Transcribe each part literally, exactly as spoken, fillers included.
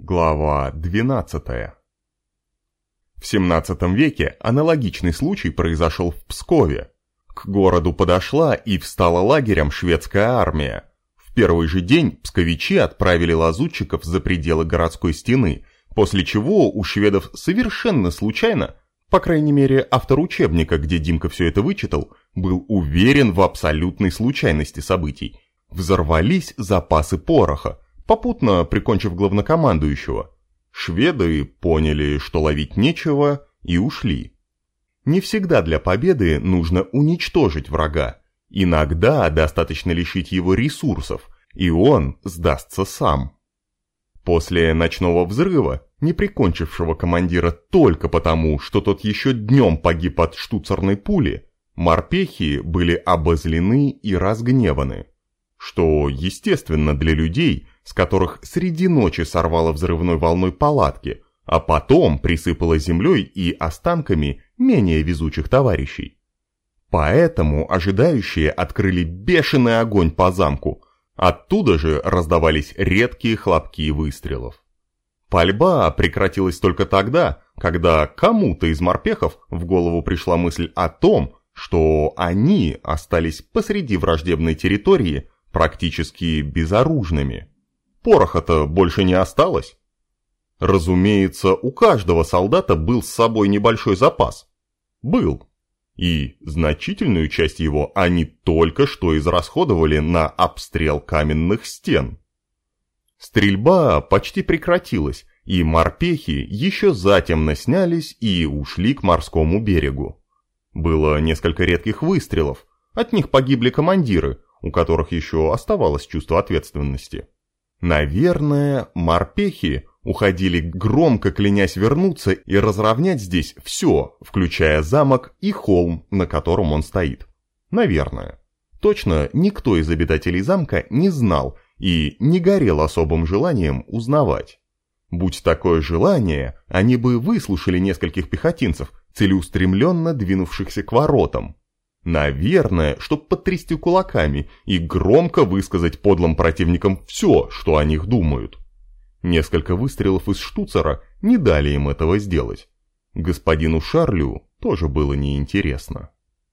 Глава двенадцатая. В семнадцатом веке аналогичный случай произошел в Пскове. К городу подошла и встала лагерем шведская армия. В первый же день псковичи отправили лазутчиков за пределы городской стены, после чего у шведов совершенно случайно, по крайней мере автор учебника, где Димка все это вычитал, был уверен в абсолютной случайности событий, взорвались запасы пороха, попутно прикончив главнокомандующего. Шведы поняли, что ловить нечего, и ушли. Не всегда для победы нужно уничтожить врага. Иногда достаточно лишить его ресурсов, и он сдастся сам. После ночного взрыва, не прикончившего командира только потому, что тот еще днем погиб от штуцерной пули, морпехи были обозлены и разгневаны. Что естественно для людей, с которых среди ночи сорвало взрывной волной палатки, а потом присыпало землей и останками менее везучих товарищей. Поэтому ожидающие открыли бешеный огонь по замку, оттуда же раздавались редкие хлопки выстрелов. Пальба прекратилась только тогда, когда кому-то из морпехов в голову пришла мысль о том, что они остались посреди враждебной территории практически безоружными. Пороха-то больше не осталось. Разумеется, у каждого солдата был с собой небольшой запас. Был. И значительную часть его они только что израсходовали на обстрел каменных стен. Стрельба почти прекратилась, и морпехи еще затемно снялись и ушли к морскому берегу. Было несколько редких выстрелов, от них погибли командиры, у которых еще оставалось чувство ответственности. Наверное, морпехи уходили, громко клянясь вернуться и разровнять здесь все, включая замок и холм, на котором он стоит. Наверное. Точно никто из обитателей замка не знал и не горел особым желанием узнавать. Будь такое желание, они бы выслушали нескольких пехотинцев, целеустремленно двинувшихся к воротам. Наверное, чтоб потрясти кулаками и громко высказать подлым противникам все, что о них думают. Несколько выстрелов из штуцера не дали им этого сделать. Господину Шарлю тоже было неинтересно.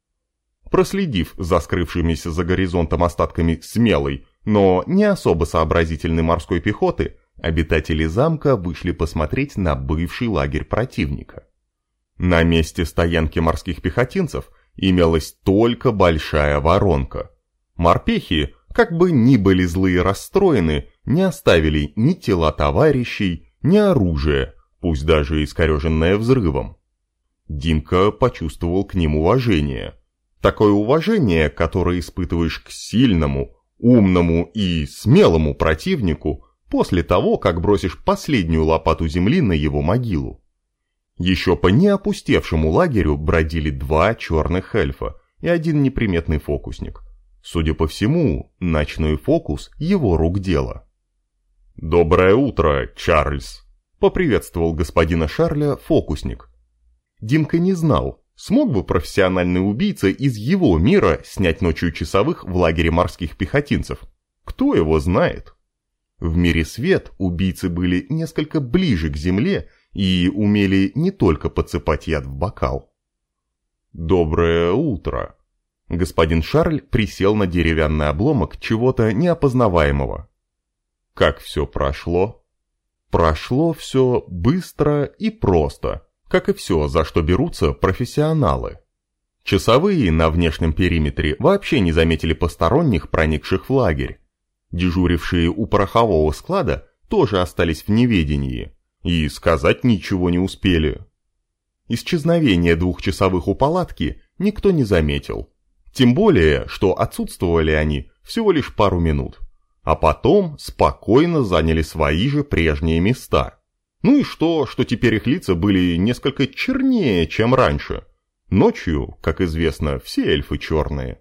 Проследив за скрывшимися за горизонтом остатками смелой, но не особо сообразительной морской пехоты, обитатели замка вышли посмотреть на бывший лагерь противника. На месте стоянки морских пехотинцев имелась только большая воронка. Морпехи, как бы ни были злые и расстроены, не оставили ни тела товарищей, ни оружия, пусть даже искореженное взрывом. Димка почувствовал к ним уважение. Такое уважение, которое испытываешь к сильному, умному и смелому противнику после того, как бросишь последнюю лопату земли на его могилу. Еще по неопустевшему лагерю бродили два черных эльфа и один неприметный фокусник. Судя по всему, ночной фокус – его рук дело. «Доброе утро, Чарльз!» – поприветствовал господина Шарля фокусник. Димка не знал, смог бы профессиональный убийца из его мира снять ночью часовых в лагере морских пехотинцев. Кто его знает? В мире свет убийцы были несколько ближе к земле и умели не только подсыпать яд в бокал. «Доброе утро!» Господин Шарль присел на деревянный обломок чего-то неопознаваемого. «Как все прошло?» Прошло все быстро и просто, как и все, за что берутся профессионалы. Часовые на внешнем периметре вообще не заметили посторонних, проникших в лагерь. Дежурившие у порохового склада тоже остались в неведении и сказать ничего не успели. Исчезновение двух часовых у палатки никто не заметил. Тем более, что отсутствовали они всего лишь пару минут, а потом спокойно заняли свои же прежние места. Ну и что, что теперь их лица были несколько чернее, чем раньше. Ночью, как известно, все эльфы черные.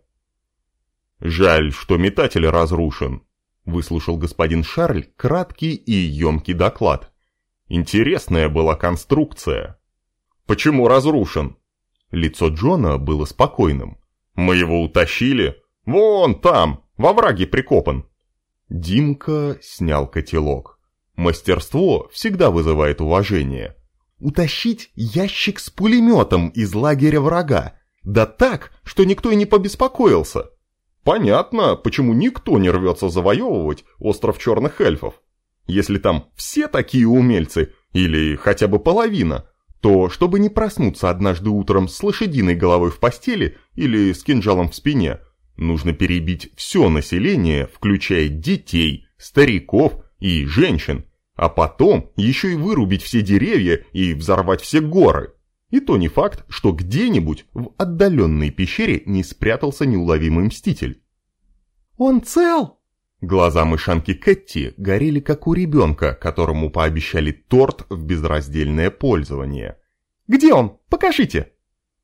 «Жаль, что метатель разрушен», — выслушал господин Шарль краткий и емкий доклад. «Интересная была конструкция». «Почему разрушен?» Лицо Джона было спокойным. «Мы его утащили. Вон там, во враге прикопан». Димка снял котелок. Мастерство всегда вызывает уважение. Утащить ящик с пулеметом из лагеря врага, да так, что никто и не побеспокоился. Понятно, почему никто не рвется завоевывать остров черных эльфов. Если там все такие умельцы, или хотя бы половина, то, чтобы не проснуться однажды утром с лошадиной головой в постели или с кинжалом в спине, нужно перебить все население, включая детей, стариков и женщин, а потом еще и вырубить все деревья и взорвать все горы. И то не факт, что где-нибудь в отдаленной пещере не спрятался неуловимый мститель. «Он цел?» Глаза мышанки Кэтти горели как у ребенка, которому пообещали торт в безраздельное пользование. «Где он? Покажите!»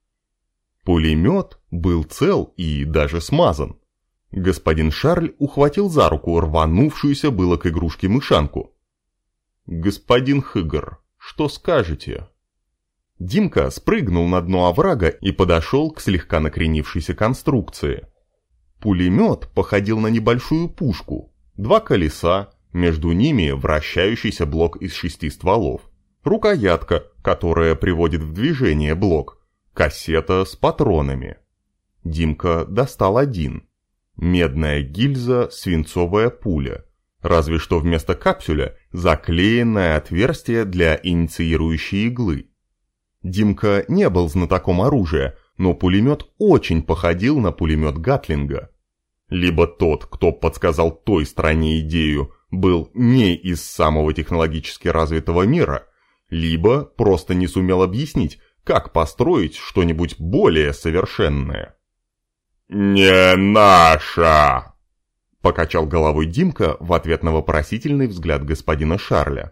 Пулемет был цел и даже смазан. Господин Шарль ухватил за руку рванувшуюся было к игрушке мышанку. «Господин Хыгр, что скажете?» Димка спрыгнул на дно оврага и подошел к слегка накренившейся конструкции. Пулемет походил на небольшую пушку, два колеса, между ними вращающийся блок из шести стволов, рукоятка, которая приводит в движение блок, кассета с патронами. Димка достал один. Медная гильза, свинцовая пуля, разве что вместо капсюля заклеенное отверстие для инициирующей иглы. Димка не был знатоком оружия, но пулемет очень походил на пулемет Гатлинга. Либо тот, кто подсказал той стране идею, был не из самого технологически развитого мира, либо просто не сумел объяснить, как построить что-нибудь более совершенное. «Не наша!» — покачал головой Димка в ответ на вопросительный взгляд господина Шарля.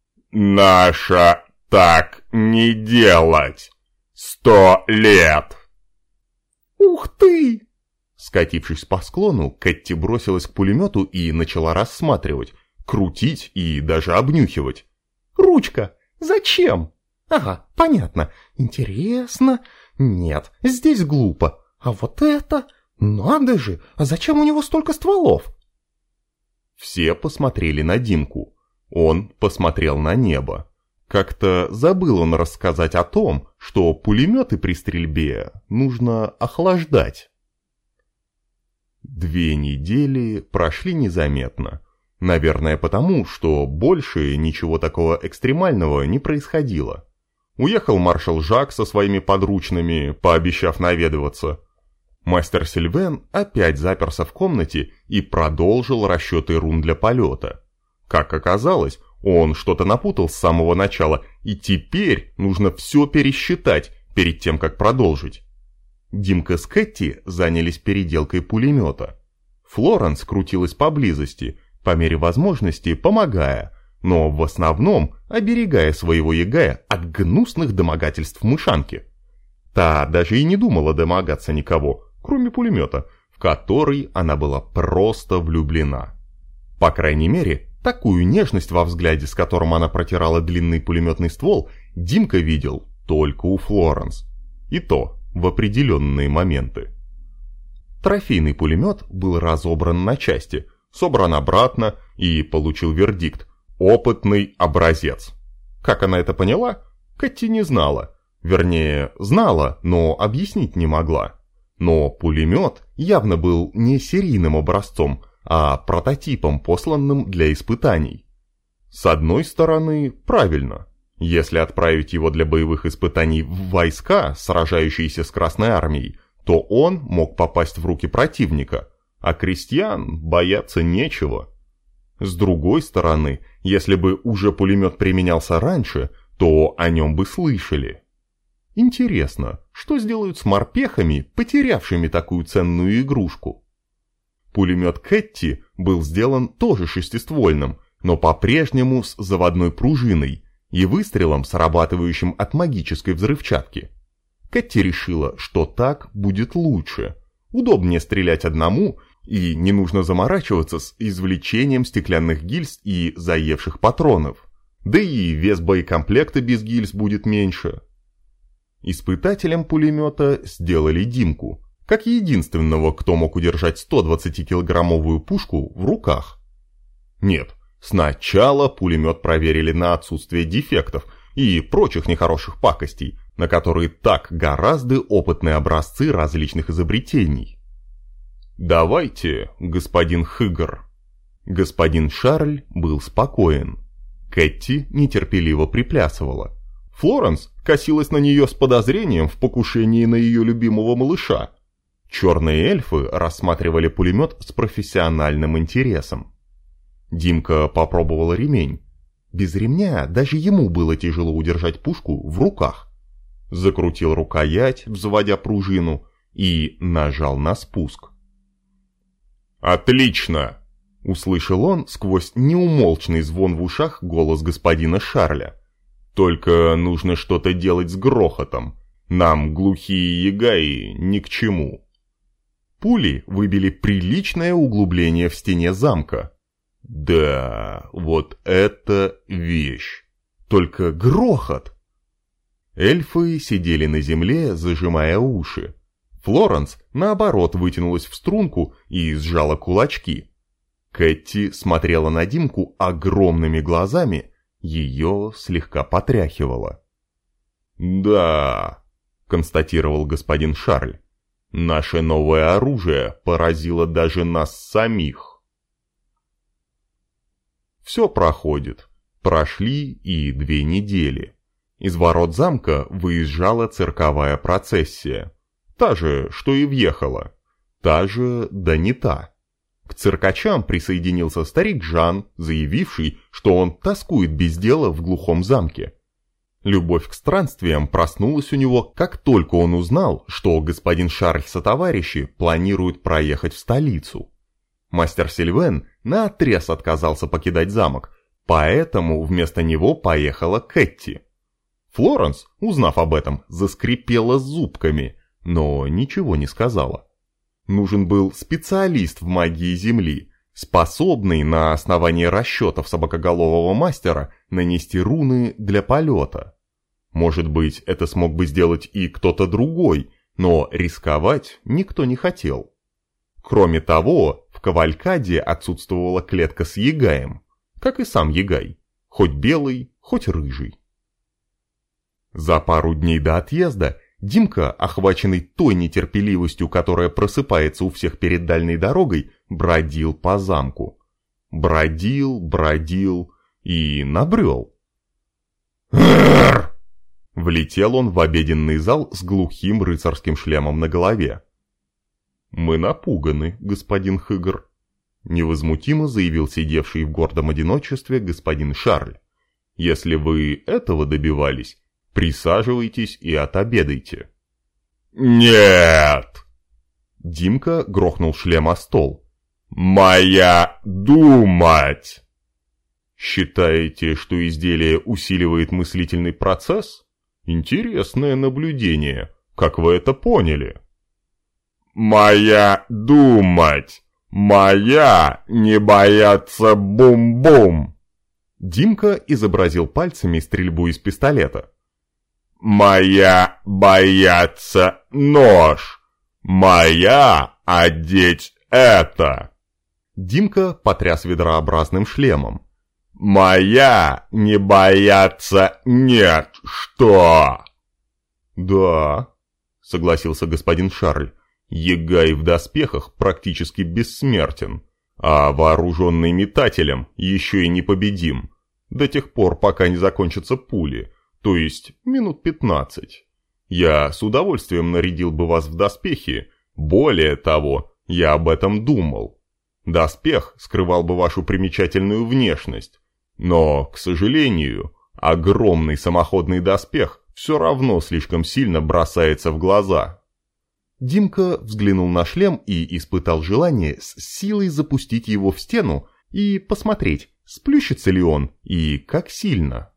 «Наша так не делать! Сто лет!» «Ух ты!» Скатившись по склону, Кэтти бросилась к пулемету и начала рассматривать, крутить и даже обнюхивать. «Ручка! Зачем? Ага, понятно. Интересно. Нет, здесь глупо. А вот это... Надо же! А зачем у него столько стволов?» Все посмотрели на Димку. Он посмотрел на небо. Как-то забыл он рассказать о том, что пулеметы при стрельбе нужно охлаждать. Две недели прошли незаметно. Наверное, потому, что больше ничего такого экстремального не происходило. Уехал маршал Жак со своими подручными, пообещав наведываться. Мастер Сильвен опять заперся в комнате и продолжил расчеты рун для полета. Как оказалось, он что-то напутал с самого начала, и теперь нужно все пересчитать перед тем, как продолжить. Димка с Кэтти занялись переделкой пулемета. Флоренс крутилась поблизости, по мере возможности помогая, но в основном оберегая своего ягая от гнусных домогательств мышанки. Та даже и не думала домогаться никого, кроме пулемета, в который она была просто влюблена. По крайней мере, такую нежность во взгляде, с которым она протирала длинный пулеметный ствол, Димка видел только у Флоренс. И то в определенные моменты. Трофейный пулемет был разобран на части, собран обратно и получил вердикт «опытный образец». Как она это поняла, Кэтти не знала. Вернее, знала, но объяснить не могла. Но пулемет явно был не серийным образцом, а прототипом, посланным для испытаний. С одной стороны, правильно. Если отправить его для боевых испытаний в войска, сражающиеся с Красной Армией, то он мог попасть в руки противника, а крестьян бояться нечего. С другой стороны, если бы уже пулемет применялся раньше, то о нем бы слышали. Интересно, что сделают с морпехами, потерявшими такую ценную игрушку? Пулемет Кэтти был сделан тоже шестиствольным, но по-прежнему с заводной пружиной и выстрелом, срабатывающим от магической взрывчатки. Кэтти решила, что так будет лучше. Удобнее стрелять одному, и не нужно заморачиваться с извлечением стеклянных гильз и заевших патронов. Да и вес боекомплекта без гильз будет меньше. Испытателем пулемета сделали Димку, как единственного, кто мог удержать сто двадцатикилограммовую пушку в руках. Нет, Сначала пулемет проверили на отсутствие дефектов и прочих нехороших пакостей, на которые так гораздо опытные образцы различных изобретений. «Давайте, господин Хыгр». Господин Шарль был спокоен. Кэти нетерпеливо приплясывала. Флоренс косилась на нее с подозрением в покушении на ее любимого малыша. Черные эльфы рассматривали пулемет с профессиональным интересом. Димка попробовал ремень. Без ремня даже ему было тяжело удержать пушку в руках. Закрутил рукоять, взводя пружину, и нажал на спуск. «Отлично!» — услышал он сквозь неумолчный звон в ушах голос господина Шарля. «Только нужно что-то делать с грохотом. Нам глухие ягаи ни к чему». Пули выбили приличное углубление в стене замка. Да, вот это вещь. Только грохот! Эльфы сидели на земле, зажимая уши. Флоренс, наоборот, вытянулась в струнку и сжала кулачки. Кэти смотрела на Димку огромными глазами, ее слегка потряхивало. «Да», — констатировал господин Шарль, — «наше новое оружие поразило даже нас самих». Все проходит. Прошли и две недели. Из ворот замка выезжала цирковая процессия. Та же, что и въехала. Та же, да не та. К циркачам присоединился старик Жан, заявивший, что он тоскует без дела в глухом замке. Любовь к странствиям проснулась у него, как только он узнал, что господин Шарль сотоварищи планируют проехать в столицу. Мастер Сильвен наотрез отказался покидать замок, поэтому вместо него поехала Кэти. Флоренс, узнав об этом, заскрипела зубками, но ничего не сказала. Нужен был специалист в магии Земли, способный на основании расчетов собакоголового мастера нанести руны для полета. Может быть, это смог бы сделать и кто-то другой, но рисковать никто не хотел. Кроме того, в кавалькаде отсутствовала клетка с ягаем, как и сам ягай, хоть белый, хоть рыжий. За пару дней до отъезда Димка, охваченный той нетерпеливостью, которая просыпается у всех перед дальней дорогой, бродил по замку. Бродил, бродил и набрел. Влетел он в обеденный зал с глухим рыцарским шлемом на голове. «Мы напуганы, господин Хыгр», — невозмутимо заявил сидевший в гордом одиночестве господин Шарль. «Если вы этого добивались, присаживайтесь и отобедайте». «Нет!» Димка грохнул шлем о стол. «Моя думать!» «Считаете, что изделие усиливает мыслительный процесс? Интересное наблюдение. Как вы это поняли?» «Моя думать! Моя не бояться бум-бум!» Димка изобразил пальцами стрельбу из пистолета. «Моя бояться нож! Моя одеть это!» Димка потряс ведрообразным шлемом. «Моя не бояться нет, что?» «Да», — согласился господин Шарль, — «ягай в доспехах практически бессмертен, а вооруженный метателем еще и непобедим, до тех пор, пока не закончатся пули, то есть минут пятнадцать. Я с удовольствием нарядил бы вас в доспехи, более того, я об этом думал. Доспех скрывал бы вашу примечательную внешность, но, к сожалению, огромный самоходный доспех все равно слишком сильно бросается в глаза». Димка взглянул на шлем и испытал желание с силой запустить его в стену и посмотреть, сплющится ли он и как сильно.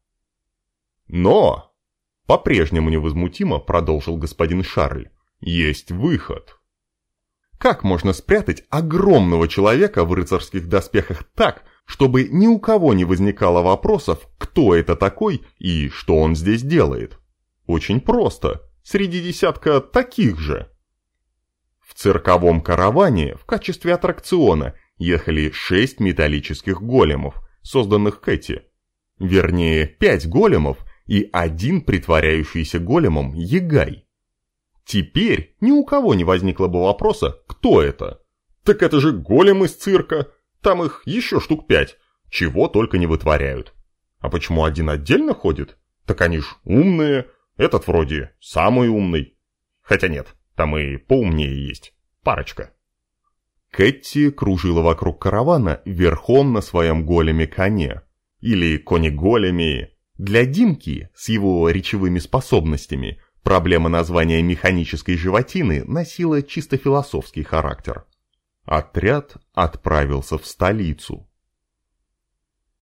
«Но», — по-прежнему невозмутимо продолжил господин Шарль, — «есть выход». Как можно спрятать огромного человека в рыцарских доспехах так, чтобы ни у кого не возникало вопросов, кто это такой и что он здесь делает? Очень просто, среди десятка таких же. В цирковом караване в качестве аттракциона ехали шесть металлических големов, созданных Кэти. Вернее, пять големов и один притворяющийся големом Ягай. Теперь ни у кого не возникло бы вопроса, кто это. Так это же голем из цирка, там их еще штук пять, чего только не вытворяют. А почему один отдельно ходит? Так они ж умные, этот вроде самый умный. Хотя нет, там и поумнее есть, парочка. Кэти кружила вокруг каравана верхом на своем големе-коне. Или коне-големе. Для Димки, с его речевыми способностями, проблема названия механической животины носила чисто философский характер. Отряд отправился в столицу.